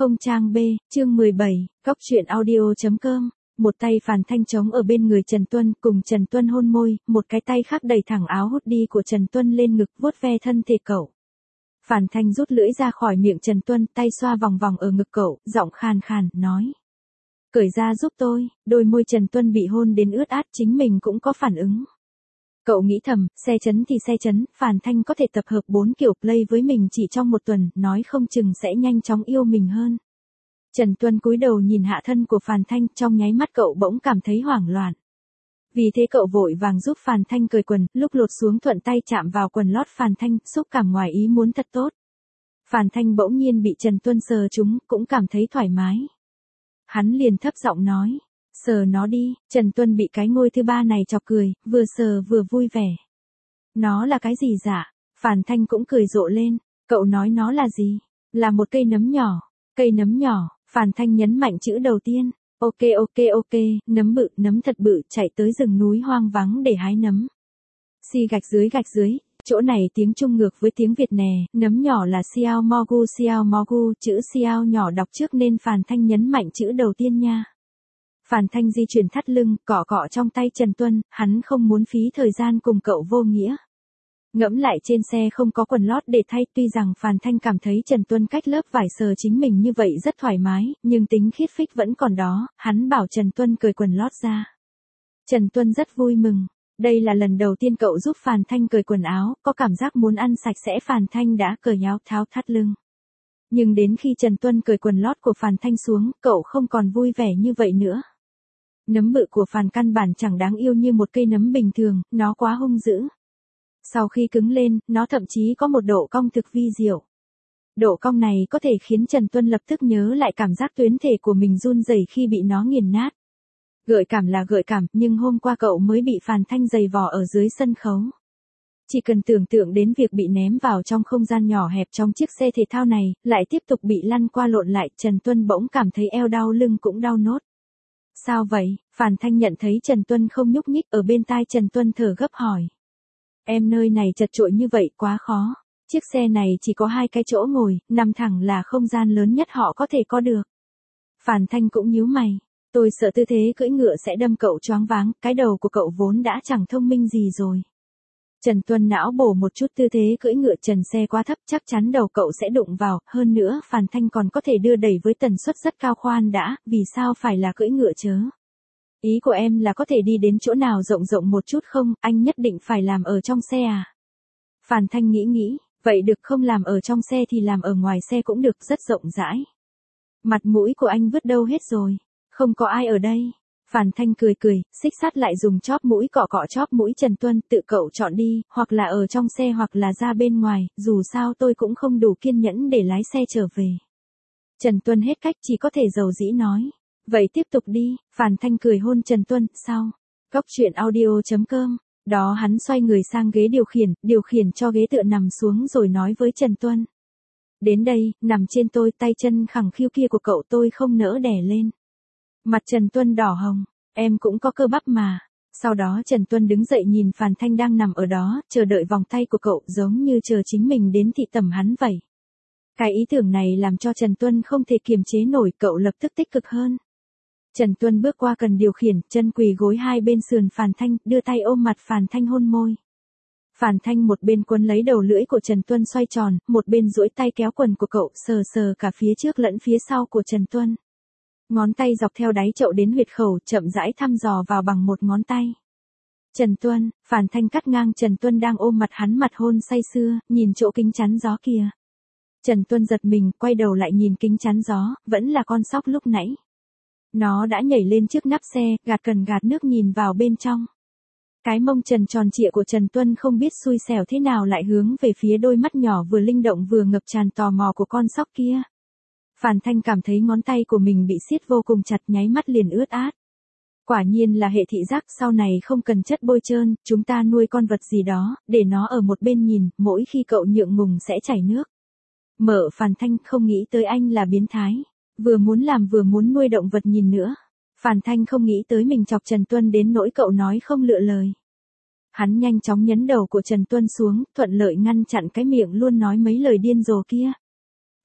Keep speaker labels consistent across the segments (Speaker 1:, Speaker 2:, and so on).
Speaker 1: Không trang B, chương 17, Cóc truyện audio.com. Một tay Phàn Thanh chống ở bên người Trần Tuân, cùng Trần Tuân hôn môi, một cái tay khác đẩy thẳng áo hoodie của Trần Tuân lên ngực, vuốt ve thân thể cậu. Phàn Thanh rút lưỡi ra khỏi miệng Trần Tuân, tay xoa vòng vòng ở ngực cậu, giọng khàn khàn, nói. Cởi ra giúp tôi. Đôi môi Trần Tuân bị hôn đến ướt át, chính mình cũng có phản ứng. Cậu nghĩ thầm, xe chấn thì xe chấn, Phàn Thanh có thể tập hợp 4 kiểu play với mình chỉ trong một tuần, nói không chừng sẽ nhanh chóng yêu mình hơn. Trần Tuân cúi đầu nhìn hạ thân của Phàn Thanh, trong nháy mắt cậu bỗng cảm thấy hoảng loạn. Vì thế cậu vội vàng giúp Phàn Thanh cởi quần, lúc lột xuống thuận tay chạm vào quần lót Phàn Thanh, xúc cảm ngoài ý muốn thật tốt. Phàn Thanh bỗng nhiên bị Trần Tuân sờ trúng, cũng cảm thấy thoải mái. Hắn liền thấp giọng nói. Sờ nó đi. Trần Tuân bị cái ngôi thứ ba này chọc cười, vừa sờ vừa vui vẻ. Nó là cái gì dạ? Phàn Thanh cũng cười rộ lên. Cậu nói nó là gì? Là một cây nấm nhỏ. Cây nấm nhỏ. Phàn Thanh nhấn mạnh chữ đầu tiên. Ok, nấm bự, nấm thật bự, chạy tới rừng núi hoang vắng để hái nấm. Si gạch dưới, chỗ này tiếng Trung ngược với tiếng Việt nè, nấm nhỏ là xiao mogu, chữ xiao nhỏ đọc trước nên Phàn Thanh nhấn mạnh chữ đầu tiên nha. Phàn Thanh di chuyển thắt lưng, cọ cọ trong tay Trần Tuân, hắn không muốn phí thời gian cùng cậu vô nghĩa. Ngẫm lại trên xe không có quần lót để thay, tuy rằng Phàn Thanh cảm thấy Trần Tuân cách lớp vải sờ chính mình như vậy rất thoải mái, nhưng tính khiết phích vẫn còn đó, hắn bảo Trần Tuân cởi quần lót ra. Trần Tuân rất vui mừng, đây là lần đầu tiên cậu giúp Phàn Thanh cởi quần áo, có cảm giác muốn ăn sạch sẽ. Phàn Thanh đã cởi áo tháo thắt lưng. Nhưng đến khi Trần Tuân cởi quần lót của Phàn Thanh xuống, cậu không còn vui vẻ như vậy nữa. Nấm bự của Phàn căn bản chẳng đáng yêu như một cây nấm bình thường, nó quá hung dữ. Sau khi cứng lên, nó thậm chí có một độ cong thực vi diệu. Độ cong này có thể khiến Trần Tuân lập tức nhớ lại cảm giác tuyến thể của mình run rẩy khi bị nó nghiền nát. Gợi cảm là gợi cảm, nhưng hôm qua cậu mới bị Phàn Thanh giày vò ở dưới sân khấu. Chỉ cần tưởng tượng đến việc bị ném vào trong không gian nhỏ hẹp trong chiếc xe thể thao này, lại tiếp tục bị lăn qua lộn lại, Trần Tuân bỗng cảm thấy eo đau, lưng cũng đau nốt. Sao vậy? Phàn Thanh nhận thấy Trần Tuân không nhúc nhích, ở bên tai Trần Tuân thở gấp hỏi. Em nơi này chật chội như vậy quá khó. Chiếc xe này chỉ có 2 cái chỗ ngồi, nằm thẳng là không gian lớn nhất họ có thể có được. Phàn Thanh cũng nhíu mày. Tôi sợ tư thế cưỡi ngựa sẽ đâm cậu choáng váng, cái đầu của cậu vốn đã chẳng thông minh gì rồi. Trần Tuân não bổ một chút tư thế cưỡi ngựa, trần xe quá thấp chắc chắn đầu cậu sẽ đụng vào, hơn nữa Phàn Thanh còn có thể đưa đẩy với tần suất rất cao. Khoan đã, vì sao phải là cưỡi ngựa chớ? Ý của em là có thể đi đến chỗ nào rộng rộng một chút không, anh nhất định phải làm ở trong xe à? Phàn Thanh nghĩ, vậy được, không làm ở trong xe thì làm ở ngoài xe cũng được, rất rộng rãi. Mặt mũi của anh vứt đâu hết rồi? Không có ai ở đây. Phàn Thanh cười, xích sát lại dùng chóp mũi cọ cọ chóp mũi Trần Tuân, tự cậu chọn đi, hoặc là ở trong xe hoặc là ra bên ngoài, dù sao tôi cũng không đủ kiên nhẫn để lái xe trở về. Trần Tuân hết cách, chỉ có thể dầu dĩ nói. Vậy tiếp tục đi. Phàn Thanh cười hôn Trần Tuân, sau. Cóc truyện audio.com. Đó hắn xoay người sang ghế điều khiển cho ghế tựa nằm xuống rồi nói với Trần Tuân. Đến đây, nằm trên tôi, tay chân khẳng khiu kia của cậu tôi không nỡ đè lên. Mặt Trần Tuân đỏ hồng, em cũng có cơ bắp mà. Sau đó Trần Tuân đứng dậy nhìn Phàn Thanh đang nằm ở đó, chờ đợi vòng tay của cậu, giống như chờ chính mình đến thị tẩm hắn vậy. Cái ý tưởng này làm cho Trần Tuân không thể kiềm chế nổi, cậu lập tức tích cực hơn. Trần Tuân bước qua cần điều khiển, chân quỳ gối hai bên sườn Phàn Thanh, đưa tay ôm mặt Phàn Thanh hôn môi. Phàn Thanh một bên quấn lấy đầu lưỡi của Trần Tuân xoay tròn, một bên duỗi tay kéo quần của cậu, sờ cả phía trước lẫn phía sau của Trần Tuân. Ngón tay dọc theo đáy chậu đến huyệt khẩu, chậm rãi thăm dò vào bằng một ngón tay. Trần Tuân, Phàn Thanh cắt ngang Trần Tuân đang ôm mặt hắn, mặt hôn say sưa, nhìn chỗ kính chắn gió kia. Trần Tuân giật mình, quay đầu lại nhìn kính chắn gió, vẫn là con sóc lúc nãy. Nó đã nhảy lên trước nắp xe, gạt nước nhìn vào bên trong. Cái mông trần tròn trịa của Trần Tuân không biết xui xẻo thế nào lại hướng về phía đôi mắt nhỏ vừa linh động vừa ngập tràn tò mò của con sóc kia. Phàn Thanh cảm thấy ngón tay của mình bị siết vô cùng chặt, nháy mắt liền ướt át. Quả nhiên là hệ thị giác, sau này không cần chất bôi trơn, chúng ta nuôi con vật gì đó, để nó ở một bên nhìn, mỗi khi cậu nhượng ngùng sẽ chảy nước. Mở Phàn Thanh không nghĩ tới anh là biến thái. Vừa muốn làm vừa muốn nuôi động vật nhìn nữa. Phàn Thanh không nghĩ tới mình chọc Trần Tuân đến nỗi cậu nói không lựa lời. Hắn nhanh chóng nhấn đầu của Trần Tuân xuống, thuận lợi ngăn chặn cái miệng luôn nói mấy lời điên rồ kia.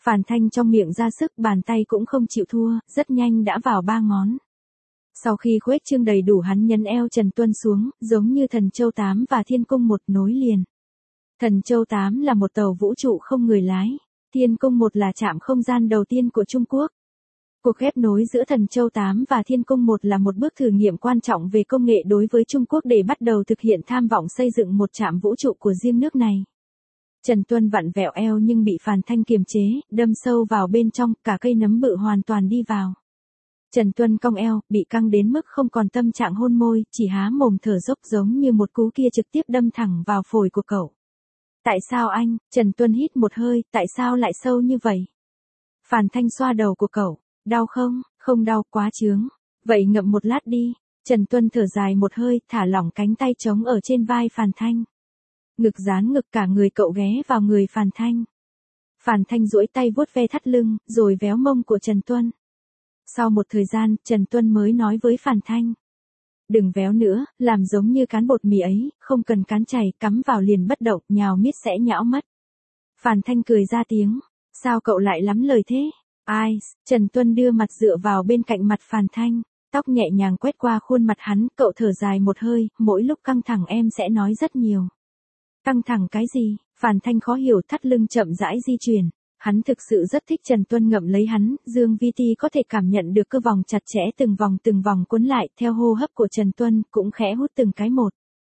Speaker 1: Phàn Thanh trong miệng ra sức, bàn tay cũng không chịu thua, rất nhanh đã vào 3 ngón. Sau khi khuếch trương đầy đủ, hắn nhấn eo Trần Tuân xuống, giống như thần châu 8 và thiên cung 1 nối liền. Thần châu 8 là một tàu vũ trụ không người lái, thiên cung 1 là trạm không gian đầu tiên của Trung Quốc. Cuộc ghép nối giữa thần châu 8 và thiên cung 1 là một bước thử nghiệm quan trọng về công nghệ đối với Trung Quốc để bắt đầu thực hiện tham vọng xây dựng một trạm vũ trụ của riêng nước này. Trần Tuân vặn vẹo eo nhưng bị Phàn Thanh kiềm chế, đâm sâu vào bên trong, cả cây nấm bự hoàn toàn đi vào. Trần Tuân cong eo, bị căng đến mức không còn tâm trạng hôn môi, chỉ há mồm thở dốc giống như một cú kia trực tiếp đâm thẳng vào phổi của cậu. Tại sao anh? Trần Tuân hít một hơi, tại sao lại sâu như vậy? Phàn Thanh xoa đầu của cậu, đau không? Không đau, quá chướng. Vậy ngậm một lát đi. Trần Tuân thở dài một hơi, thả lỏng cánh tay trống ở trên vai Phàn Thanh. Ngực dán ngực, cả người cậu ghé vào người Phàn Thanh. Phàn Thanh duỗi tay vuốt ve thắt lưng, rồi véo mông của Trần Tuân. Sau một thời gian, Trần Tuân mới nói với Phàn Thanh. Đừng véo nữa, làm giống như cán bột mì ấy, không cần cán chảy, cắm vào liền bất động, nhào miết sẽ nhão mất. Phàn Thanh cười ra tiếng. Sao cậu lại lắm lời thế? Ai? Trần Tuân đưa mặt dựa vào bên cạnh mặt Phàn Thanh, tóc nhẹ nhàng quét qua khuôn mặt hắn, cậu thở dài một hơi, mỗi lúc căng thẳng em sẽ nói rất nhiều. Căng thẳng cái gì? Phàn Thanh khó hiểu, thắt lưng chậm rãi di chuyển. Hắn thực sự rất thích Trần Tuân ngậm lấy hắn, Dương Vi Ti có thể cảm nhận được cơ vòng chặt chẽ từng vòng cuốn lại, theo hô hấp của Trần Tuân, cũng khẽ hút từng cái một.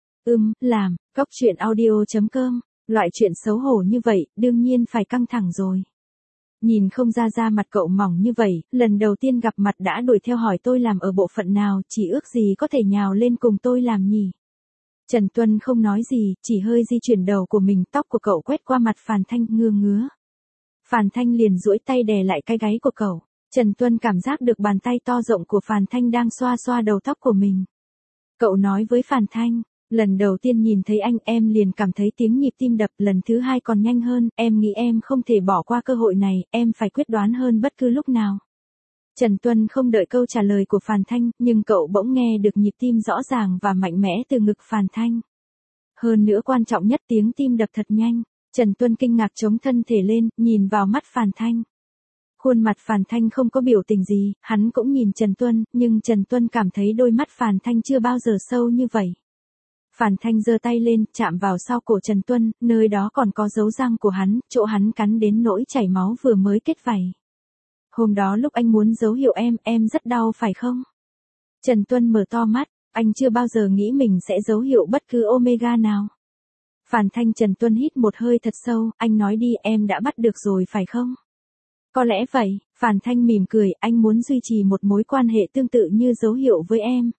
Speaker 1: Làm, Cóc Truyện Audio.com, loại chuyện xấu hổ như vậy, đương nhiên phải căng thẳng rồi. Nhìn không ra da mặt cậu mỏng như vậy, lần đầu tiên gặp mặt đã đuổi theo hỏi tôi làm ở bộ phận nào, chỉ ước gì có thể nhào lên cùng tôi làm nhỉ. Trần Tuân không nói gì, chỉ hơi di chuyển đầu của mình, tóc của cậu quét qua mặt Phàn Thanh, ngứa. Phàn Thanh liền duỗi tay đè lại cái gáy của cậu. Trần Tuân cảm giác được bàn tay to rộng của Phàn Thanh đang xoa xoa đầu tóc của mình. Cậu nói với Phàn Thanh, lần đầu tiên nhìn thấy anh em liền cảm thấy tiếng nhịp tim đập, lần thứ hai còn nhanh hơn, em nghĩ em không thể bỏ qua cơ hội này, em phải quyết đoán hơn bất cứ lúc nào. Trần Tuân không đợi câu trả lời của Phàn Thanh, nhưng cậu bỗng nghe được nhịp tim rõ ràng và mạnh mẽ từ ngực Phàn Thanh. Hơn nữa quan trọng nhất, tiếng tim đập thật nhanh. Trần Tuân kinh ngạc chống thân thể lên, nhìn vào mắt Phàn Thanh. Khuôn mặt Phàn Thanh không có biểu tình gì, hắn cũng nhìn Trần Tuân, nhưng Trần Tuân cảm thấy đôi mắt Phàn Thanh chưa bao giờ sâu như vậy. Phàn Thanh giơ tay lên, chạm vào sau cổ Trần Tuân, nơi đó còn có dấu răng của hắn, chỗ hắn cắn đến nỗi chảy máu vừa mới kết vảy. Hôm đó lúc anh muốn dấu hiệu em rất đau phải không? Trần Tuân mở to mắt, anh chưa bao giờ nghĩ mình sẽ dấu hiệu bất cứ omega nào. Phàn Thanh. Trần Tuân hít một hơi thật sâu, anh nói đi, em đã bắt được rồi phải không? Có lẽ vậy, Phàn Thanh mỉm cười, anh muốn duy trì một mối quan hệ tương tự như dấu hiệu với em.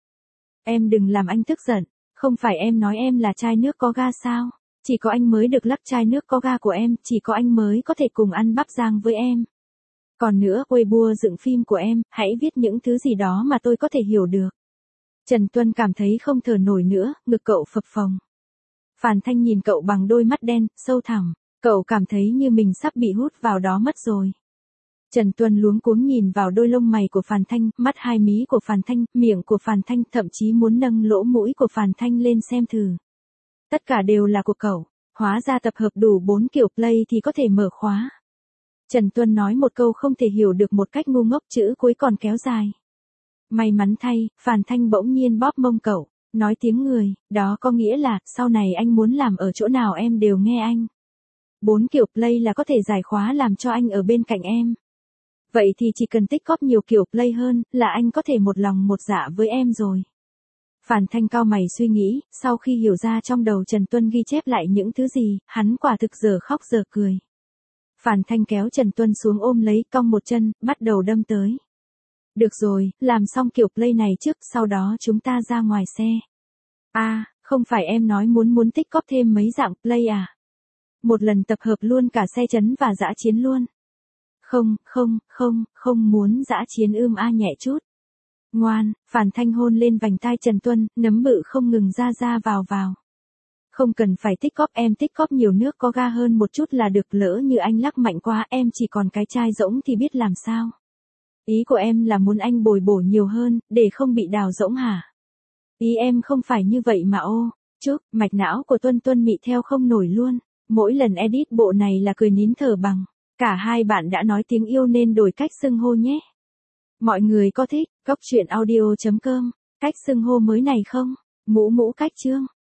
Speaker 1: Em đừng làm anh tức giận, không phải em nói em là chai nước có ga sao? Chỉ có anh mới được lắp chai nước có ga của em, chỉ có anh mới có thể cùng ăn bắp rang với em. Còn nữa, Weibo dựng phim của em, hãy viết những thứ gì đó mà tôi có thể hiểu được. Trần Tuân cảm thấy không thở nổi nữa, ngực cậu phập phồng. Phàn Thanh nhìn cậu bằng đôi mắt đen, sâu thẳm, cậu cảm thấy như mình sắp bị hút vào đó mất rồi. Trần Tuân luống cuống nhìn vào đôi lông mày của Phàn Thanh, mắt hai mí của Phàn Thanh, miệng của Phàn Thanh, thậm chí muốn nâng lỗ mũi của Phàn Thanh lên xem thử. Tất cả đều là của cậu, hóa ra tập hợp đủ 4 kiểu play thì có thể mở khóa. Trần Tuân nói một câu không thể hiểu được một cách ngu ngốc, chữ cuối còn kéo dài. May mắn thay, Phàn Thanh bỗng nhiên bóp mông cậu, nói tiếng người, đó có nghĩa là, sau này anh muốn làm ở chỗ nào em đều nghe anh. 4 kiểu play là có thể giải khóa làm cho anh ở bên cạnh em. Vậy thì chỉ cần tích góp nhiều kiểu play hơn, là anh có thể một lòng một dạ với em rồi. Phàn Thanh cau mày suy nghĩ, sau khi hiểu ra trong đầu Trần Tuân ghi chép lại những thứ gì, hắn quả thực giờ khóc giờ cười. Phàn Thanh kéo Trần Tuân xuống ôm lấy, cong một chân, bắt đầu đâm tới. Được rồi, làm xong kiểu play này trước, sau đó chúng ta ra ngoài xe. Không phải em nói muốn tích góp thêm mấy dạng play à? Một lần tập hợp luôn cả xe chấn và dã chiến luôn. Không muốn dã chiến nhẹ chút. Ngoan, Phàn Thanh hôn lên vành tai Trần Tuân, nấm bự không ngừng ra vào. Không cần phải tích góp, em tích góp nhiều nước có ga hơn một chút là được, lỡ như anh lắc mạnh quá em chỉ còn cái chai rỗng thì biết làm sao. Ý của em là muốn anh bồi bổ nhiều hơn, để không bị đào rỗng hả? Ý em không phải như vậy mà mạch não của Tuân mị theo không nổi luôn. Mỗi lần edit bộ này là cười nín thở bằng. Cả hai bạn đã nói tiếng yêu nên đổi cách xưng hô nhé. Mọi người có thích Cốc truyện audio.com cách xưng hô mới này không? Mũ mũ cách chương